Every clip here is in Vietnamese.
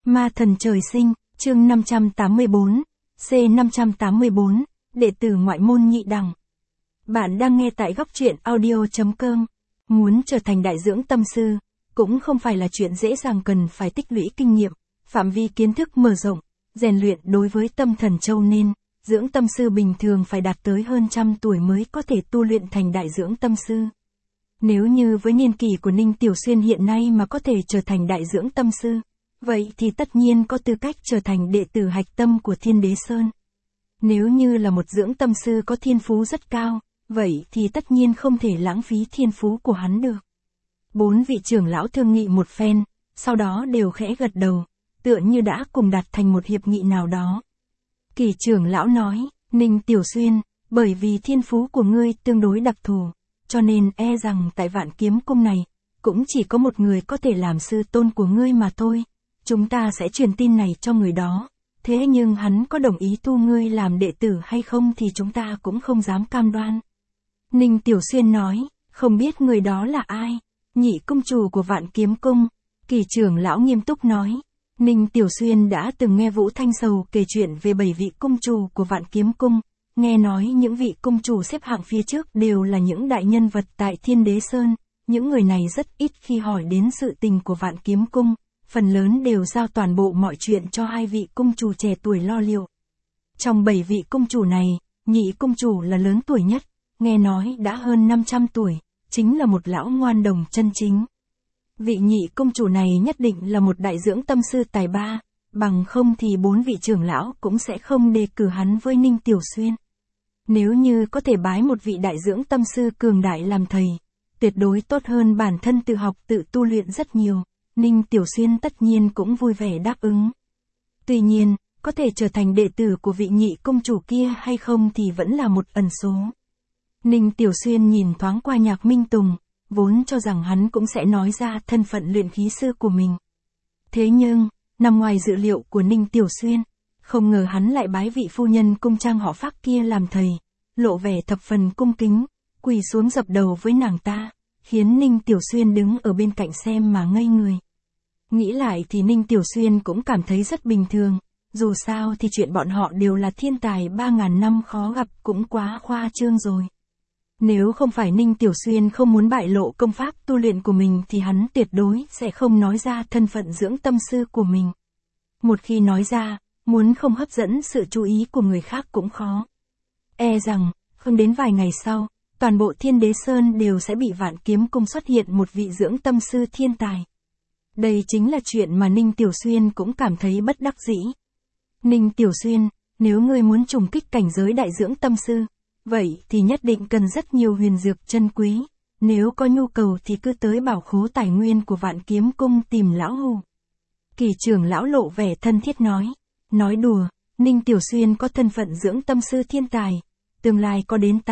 Ma thần trời sinh, chương 584, C584, đệ tử ngoại môn nhị đẳng. Bạn đang nghe tại góc truyện audio.com. Muốn trở thành đại dưỡng tâm sư, cũng không phải là chuyện dễ dàng, cần phải tích lũy kinh nghiệm, phạm vi kiến thức mở rộng, rèn luyện đối với tâm thần châu nên, dưỡng tâm sư bình thường phải đạt tới hơn 100 tuổi mới có thể tu luyện thành đại dưỡng tâm sư. Nếu như với niên kỷ của Ninh Tiểu Xuyên hiện nay mà có thể trở thành đại dưỡng tâm sư, vậy thì tất nhiên có tư cách trở thành đệ tử hạch tâm của Thiên Đế Sơn. Nếu như là một dưỡng tâm sư có thiên phú rất cao, vậy thì tất nhiên không thể lãng phí thiên phú của hắn được. 4 vị trưởng lão thương nghị một phen, sau đó đều khẽ gật đầu, tựa như đã cùng đạt thành một hiệp nghị nào đó. Kỳ trưởng lão nói, Ninh Tiểu Xuyên, bởi vì thiên phú của ngươi tương đối đặc thù, cho nên e rằng tại Vạn Kiếm Cung này, cũng chỉ có một người có thể làm sư tôn của ngươi mà thôi. Chúng ta sẽ truyền tin này cho người đó, thế nhưng hắn có đồng ý thu ngươi làm đệ tử hay không thì chúng ta cũng không dám cam đoan. Ninh Tiểu Xuyên nói, không biết người đó là ai? Nhị cung chủ của Vạn Kiếm Cung. Kỳ trưởng lão nghiêm túc nói, Ninh Tiểu Xuyên đã từng nghe Vũ Thanh Sầu kể chuyện về 7 vị cung chủ của Vạn Kiếm Cung, nghe nói những vị cung chủ xếp hạng phía trước đều là những đại nhân vật tại Thiên Đế Sơn, những người này rất ít khi hỏi đến sự tình của Vạn Kiếm Cung, phần lớn đều giao toàn bộ mọi chuyện cho 2 vị cung chủ trẻ tuổi lo liệu. Trong 7 vị cung chủ này, nhị cung chủ là lớn tuổi nhất, nghe nói đã hơn 500 tuổi, chính là một lão ngoan đồng chân chính. Vị nhị cung chủ này nhất định là một đại dưỡng tâm sư tài ba, bằng không thì 4 vị trưởng lão cũng sẽ không đề cử hắn với Ninh Tiểu Xuyên. Nếu như có thể bái một vị đại dưỡng tâm sư cường đại làm thầy, tuyệt đối tốt hơn bản thân tự học tự tu luyện rất nhiều, Ninh Tiểu Xuyên tất nhiên cũng vui vẻ đáp ứng. Tuy nhiên, có thể trở thành đệ tử của vị nhị cung chủ kia hay không thì vẫn là một ẩn số. Ninh Tiểu Xuyên nhìn thoáng qua Nhạc Minh Tùng, vốn cho rằng hắn cũng sẽ nói ra thân phận luyện khí sư của mình. Thế nhưng, nằm ngoài dự liệu của Ninh Tiểu Xuyên, không ngờ hắn lại bái vị phu nhân cung trang họ Phác kia làm thầy, lộ vẻ thập phần cung kính, quỳ xuống dập đầu với nàng ta, khiến Ninh Tiểu Xuyên đứng ở bên cạnh xem mà ngây người. Nghĩ lại thì Ninh Tiểu Xuyên cũng cảm thấy rất bình thường, dù sao thì chuyện bọn họ đều là thiên tài 3.000 năm khó gặp cũng quá khoa trương rồi. Nếu không phải Ninh Tiểu Xuyên không muốn bại lộ công pháp tu luyện của mình thì hắn tuyệt đối sẽ không nói ra thân phận dưỡng tâm sư của mình. Một khi nói ra, muốn không hấp dẫn sự chú ý của người khác cũng khó. E rằng, không đến vài ngày sau, toàn bộ Thiên Đế Sơn đều sẽ bị Vạn Kiếm Cung xuất hiện một vị dưỡng tâm sư thiên tài. Đây chính là chuyện mà Ninh Tiểu Xuyên cũng cảm thấy bất đắc dĩ. Ninh Tiểu Xuyên, nếu ngươi muốn trùng kích cảnh giới đại dưỡng tâm sư, vậy thì nhất định cần rất nhiều huyền dược chân quý, nếu có nhu cầu thì cứ tới bảo khố tài nguyên của Vạn Kiếm Cung tìm lão hù. Kỳ trưởng lão lộ vẻ thân thiết nói đùa, Ninh Tiểu Xuyên có thân phận dưỡng tâm sư thiên tài, tương lai có đến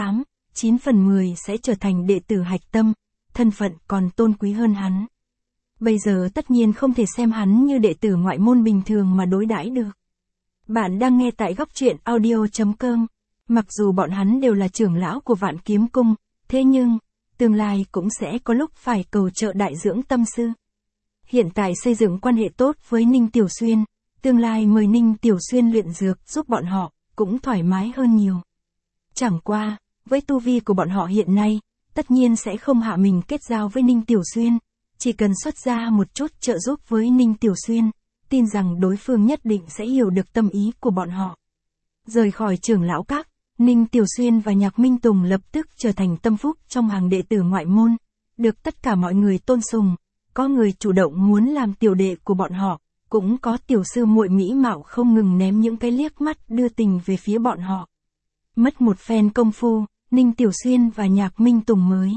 9 phần 10 sẽ trở thành đệ tử hạch tâm, thân phận còn tôn quý hơn hắn. Bây giờ tất nhiên không thể xem hắn như đệ tử ngoại môn bình thường mà đối đãi được. Bạn đang nghe tại góc truyện audio.com. Mặc dù bọn hắn đều là trưởng lão của Vạn Kiếm Cung, thế nhưng, tương lai cũng sẽ có lúc phải cầu trợ đại dưỡng tâm sư. Hiện tại xây dựng quan hệ tốt với Ninh Tiểu Xuyên, tương lai mời Ninh Tiểu Xuyên luyện dược giúp bọn họ, cũng thoải mái hơn nhiều. Chẳng qua, với tu vi của bọn họ hiện nay, tất nhiên sẽ không hạ mình kết giao với Ninh Tiểu Xuyên, chỉ cần xuất ra một chút trợ giúp với Ninh Tiểu Xuyên, tin rằng đối phương nhất định sẽ hiểu được tâm ý của bọn họ. Rời khỏi trưởng lão các, Ninh Tiểu Xuyên và Nhạc Minh Tùng lập tức trở thành tâm phúc trong hàng đệ tử ngoại môn, được tất cả mọi người tôn sùng, có người chủ động muốn làm tiểu đệ của bọn họ, cũng có tiểu sư muội mỹ mạo không ngừng ném những cái liếc mắt đưa tình về phía bọn họ. Mất một phen công phu, Ninh Tiểu Xuyên và Nhạc Minh Tùng mới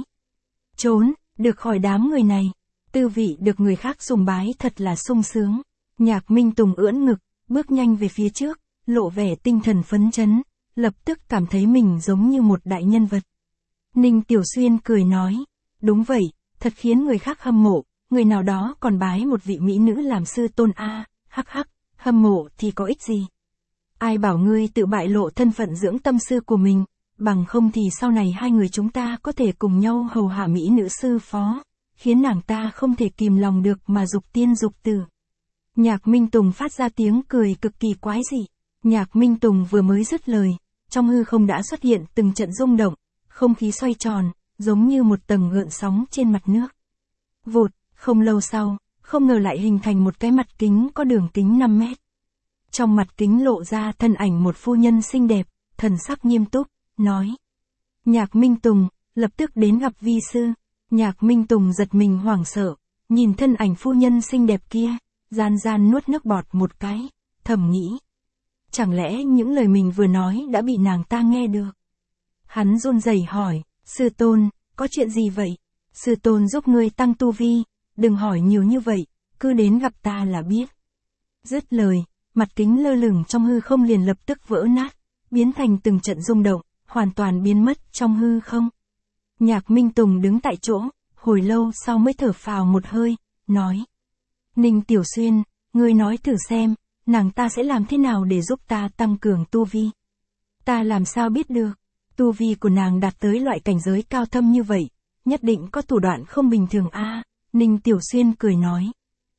trốn được khỏi đám người này, tư vị được người khác sùng bái thật là sung sướng. Nhạc Minh Tùng ưỡn ngực, bước nhanh về phía trước, lộ vẻ tinh thần phấn chấn, lập tức cảm thấy mình giống như một đại nhân vật. Ninh Tiểu Xuyên cười nói, đúng vậy, thật khiến người khác hâm mộ, người nào đó còn bái một vị mỹ nữ làm sư tôn a, hắc hắc, hâm mộ thì có ích gì. Ai bảo ngươi tự bại lộ thân phận dưỡng tâm sư của mình, bằng không thì sau này hai người chúng ta có thể cùng nhau hầu hạ mỹ nữ sư phó, khiến nàng ta không thể kìm lòng được mà dục tiên dục tử. Nhạc Minh Tùng phát ra tiếng cười cực kỳ quái dị. Nhạc Minh Tùng vừa mới dứt lời, trong hư không đã xuất hiện từng trận rung động, không khí xoay tròn, giống như một tầng gợn sóng trên mặt nước. Vụt, không lâu sau, không ngờ lại hình thành một cái mặt kính có đường kính 5 mét. Trong mặt kính lộ ra thân ảnh một phu nhân xinh đẹp, thần sắc nghiêm túc, nói. Nhạc Minh Tùng, lập tức đến gặp vi sư. Nhạc Minh Tùng giật mình hoảng sợ, nhìn thân ảnh phu nhân xinh đẹp kia, gian nuốt nước bọt một cái, thầm nghĩ. Chẳng lẽ những lời mình vừa nói đã bị nàng ta nghe được? Hắn run rẩy hỏi, sư tôn, có chuyện gì vậy? Sư tôn giúp ngươi tăng tu vi, đừng hỏi nhiều như vậy, cứ đến gặp ta là biết. Dứt lời, mặt kính lơ lửng trong hư không liền lập tức vỡ nát, biến thành từng trận rung động, hoàn toàn biến mất trong hư không. Nhạc Minh Tùng đứng tại chỗ, hồi lâu sau mới thở phào một hơi, nói. Ninh Tiểu Xuyên, ngươi nói thử xem, nàng ta sẽ làm thế nào để giúp ta tăng cường tu vi? Ta làm sao biết được? Tu vi của nàng đạt tới loại cảnh giới cao thâm như vậy, nhất định có thủ đoạn không bình thường a. Ninh Tiểu Xuyên cười nói.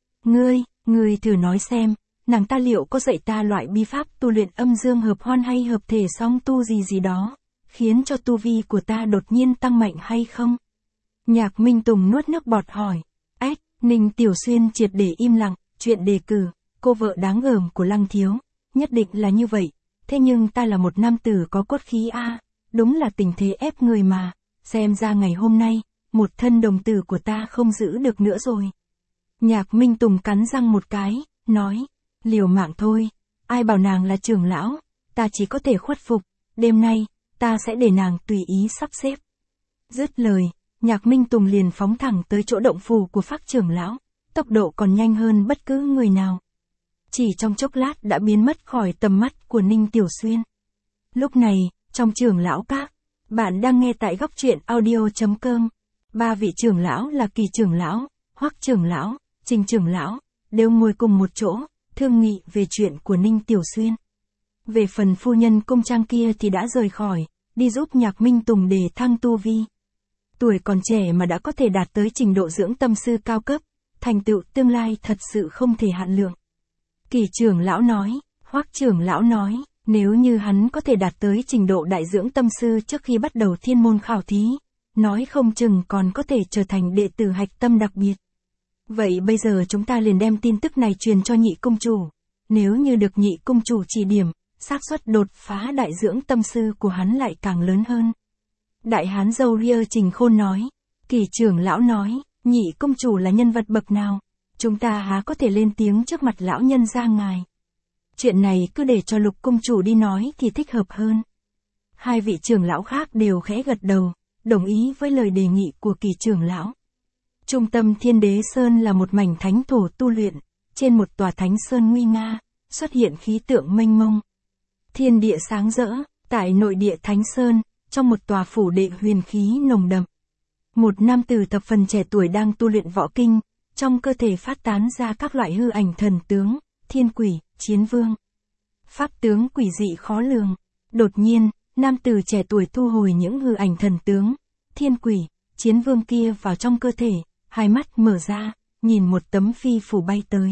Ngươi thử nói xem, nàng ta liệu có dạy ta loại bi pháp tu luyện âm dương hợp hoan hay hợp thể song tu gì đó, khiến cho tu vi của ta đột nhiên tăng mạnh hay không? Nhạc Minh Tùng nuốt nước bọt hỏi. Ninh Tiểu Xuyên triệt để im lặng, chuyện đề cử, cô vợ đáng gờm của Lăng Thiếu, nhất định là như vậy, thế nhưng ta là một nam tử có cốt khí a, đúng là tình thế ép người mà, xem ra ngày hôm nay, một thân đồng tử của ta không giữ được nữa rồi. Nhạc Minh Tùng cắn răng một cái, nói, liều mạng thôi, ai bảo nàng là trưởng lão, ta chỉ có thể khuất phục, đêm nay, ta sẽ để nàng tùy ý sắp xếp. Dứt lời, Nhạc Minh Tùng liền phóng thẳng tới chỗ động phủ của Phác trưởng lão, tốc độ còn nhanh hơn bất cứ người nào. Chỉ trong chốc lát đã biến mất khỏi tầm mắt của Ninh Tiểu Xuyên. Lúc này, trong trưởng lão các, bạn đang nghe tại góc truyện audio.com. Ba vị trưởng lão là Kỳ trưởng lão, Hoắc trưởng lão, Trình trưởng lão, đều ngồi cùng một chỗ, thương nghị về chuyện của Ninh Tiểu Xuyên. Về phần phu nhân cung trang kia thì đã rời khỏi, đi giúp Nhạc Minh Tùng để thăng tu vi. Tuổi còn trẻ mà đã có thể đạt tới trình độ dưỡng tâm sư cao cấp, thành tựu tương lai thật sự không thể hạn lượng. Kỳ trưởng lão nói, Hoắc trưởng lão nói, nếu như hắn có thể đạt tới trình độ đại dưỡng tâm sư trước khi bắt đầu thiên môn khảo thí, nói không chừng còn có thể trở thành đệ tử hạch tâm đặc biệt. Vậy bây giờ chúng ta liền đem tin tức này truyền cho nhị công chủ. Nếu như được nhị công chủ chỉ điểm, xác suất đột phá đại dưỡng tâm sư của hắn lại càng lớn hơn. Đại hán râu ria Trình Khôn nói. Kỳ trưởng lão nói, nhị công chủ là nhân vật bậc nào? Chúng ta há có thể lên tiếng trước mặt lão nhân gia ngài. Chuyện này cứ để cho Lục công chủ đi nói thì thích hợp hơn. Hai vị trưởng lão khác đều khẽ gật đầu, đồng ý với lời đề nghị của Kỳ trưởng lão. Trung tâm Thiên Đế Sơn là một mảnh thánh thổ tu luyện, trên một tòa thánh sơn nguy nga, xuất hiện khí tượng mênh mông. Thiên địa sáng rỡ, tại nội địa Thánh Sơn, trong một tòa phủ đệ huyền khí nồng đậm. Một nam tử thập phần trẻ tuổi đang tu luyện võ kinh, trong cơ thể phát tán ra các loại hư ảnh thần tướng, thiên quỷ, chiến vương. Pháp tướng quỷ dị khó lường. Đột nhiên, nam tử trẻ tuổi thu hồi những hư ảnh thần tướng, thiên quỷ, chiến vương kia vào trong cơ thể, hai mắt mở ra, nhìn một tấm phi phù bay tới.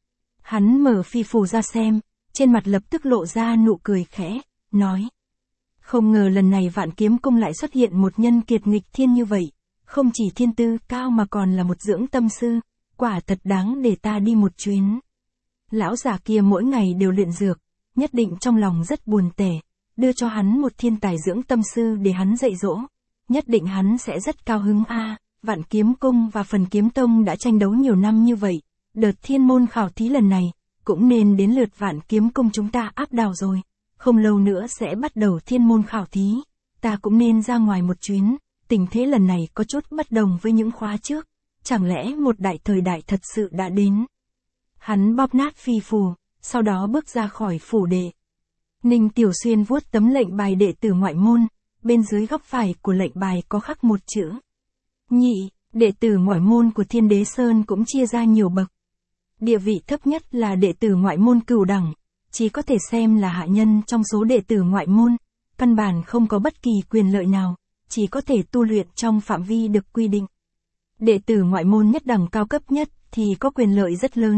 Hắn mở phi phù ra xem, trên mặt lập tức lộ ra nụ cười khẽ, nói. Không ngờ lần này Vạn Kiếm Cung lại xuất hiện một nhân kiệt nghịch thiên như vậy, không chỉ thiên tư cao mà còn là một dưỡng tâm sư, quả thật đáng để ta đi một chuyến. Lão già kia mỗi ngày đều luyện dược, nhất định trong lòng rất buồn tẻ, đưa cho hắn một thiên tài dưỡng tâm sư để hắn dạy dỗ, nhất định hắn sẽ rất cao hứng a. Vạn Kiếm Cung và Phần Kiếm Tông đã tranh đấu nhiều năm như vậy, đợt thiên môn khảo thí lần này, cũng nên đến lượt Vạn Kiếm Cung chúng ta áp đảo rồi, không lâu nữa sẽ bắt đầu thiên môn khảo thí, ta cũng nên ra ngoài một chuyến, tình thế lần này có chút bất đồng với những khóa trước, chẳng lẽ một đại thời đại thật sự đã đến. Hắn bóp nát phi phù, sau đó bước ra khỏi phủ đệ. Ninh Tiểu Xuyên vuốt tấm lệnh bài đệ tử ngoại môn, bên dưới góc phải của lệnh bài có khắc một chữ. Nhị, đệ tử ngoại môn của Thiên Đế Sơn cũng chia ra nhiều bậc. Địa vị thấp nhất là đệ tử ngoại môn cửu đẳng, chỉ có thể xem là hạ nhân trong số đệ tử ngoại môn, căn bản không có bất kỳ quyền lợi nào, chỉ có thể tu luyện trong phạm vi được quy định. Đệ tử ngoại môn nhất đẳng cao cấp nhất thì có quyền lợi rất lớn,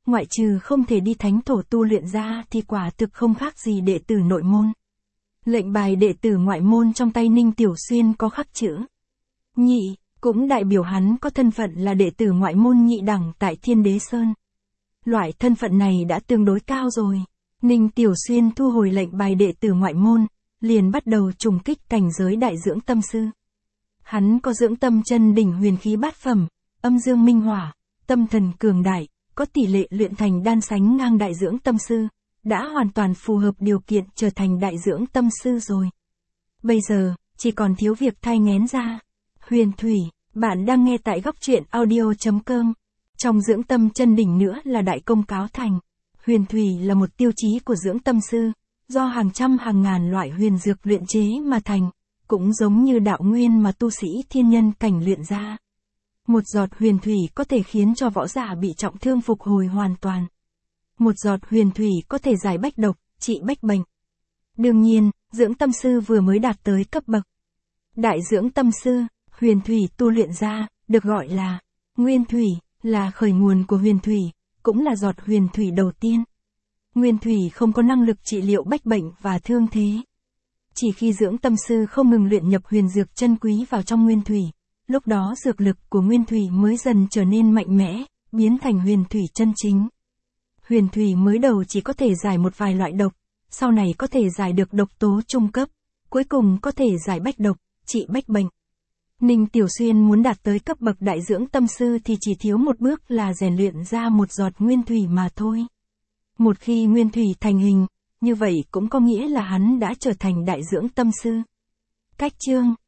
ngoại trừ không thể đi thánh thổ tu luyện ra thì quả thực không khác gì đệ tử nội môn. Lệnh bài đệ tử ngoại môn trong tay Ninh Tiểu Xuyên có khắc chữ nhị, cũng đại biểu hắn có thân phận là đệ tử ngoại môn nhị đẳng tại Thiên Đế Sơn. Loại thân phận này đã tương đối cao rồi. Ninh Tiểu Xuyên thu hồi lệnh bài đệ tử ngoại môn, liền bắt đầu trùng kích cảnh giới đại dưỡng tâm sư. Hắn có dưỡng tâm chân đỉnh huyền khí bát phẩm, âm dương minh hỏa, tâm thần cường đại, có tỷ lệ luyện thành đan sánh ngang đại dưỡng tâm sư, đã hoàn toàn phù hợp điều kiện trở thành đại dưỡng tâm sư rồi. Bây giờ, chỉ còn thiếu việc thai nghén ra. Huyền Thủy, bạn đang nghe tại góc truyện audio.com. Trong dưỡng tâm chân đỉnh nữa là đại công cáo thành. Huyền Thủy là một tiêu chí của dưỡng tâm sư, do hàng trăm hàng ngàn loại huyền dược luyện chế mà thành, cũng giống như đạo nguyên mà tu sĩ thiên nhân cảnh luyện ra. Một giọt huyền thủy có thể khiến cho võ giả bị trọng thương phục hồi hoàn toàn. Một giọt huyền thủy có thể giải bách độc, trị bách bệnh. Đương nhiên, dưỡng tâm sư vừa mới đạt tới cấp bậc đại dưỡng tâm sư, huyền thủy tu luyện ra, được gọi là nguyên thủy, là khởi nguồn của huyền thủy, cũng là giọt huyền thủy đầu tiên. Nguyên thủy không có năng lực trị liệu bách bệnh và thương thế. Chỉ khi dưỡng tâm sư không ngừng luyện nhập huyền dược chân quý vào trong nguyên thủy, lúc đó dược lực của nguyên thủy mới dần trở nên mạnh mẽ, biến thành huyền thủy chân chính. Huyền thủy mới đầu chỉ có thể giải một vài loại độc, sau này có thể giải được độc tố trung cấp, cuối cùng có thể giải bách độc, trị bách bệnh. Ninh Tiểu Xuyên muốn đạt tới cấp bậc đại dưỡng tâm sư thì chỉ thiếu một bước là rèn luyện ra một giọt nguyên thủy mà thôi. Một khi nguyên thủy thành hình, như vậy cũng có nghĩa là hắn đã trở thành đại dưỡng tâm sư. Cách chương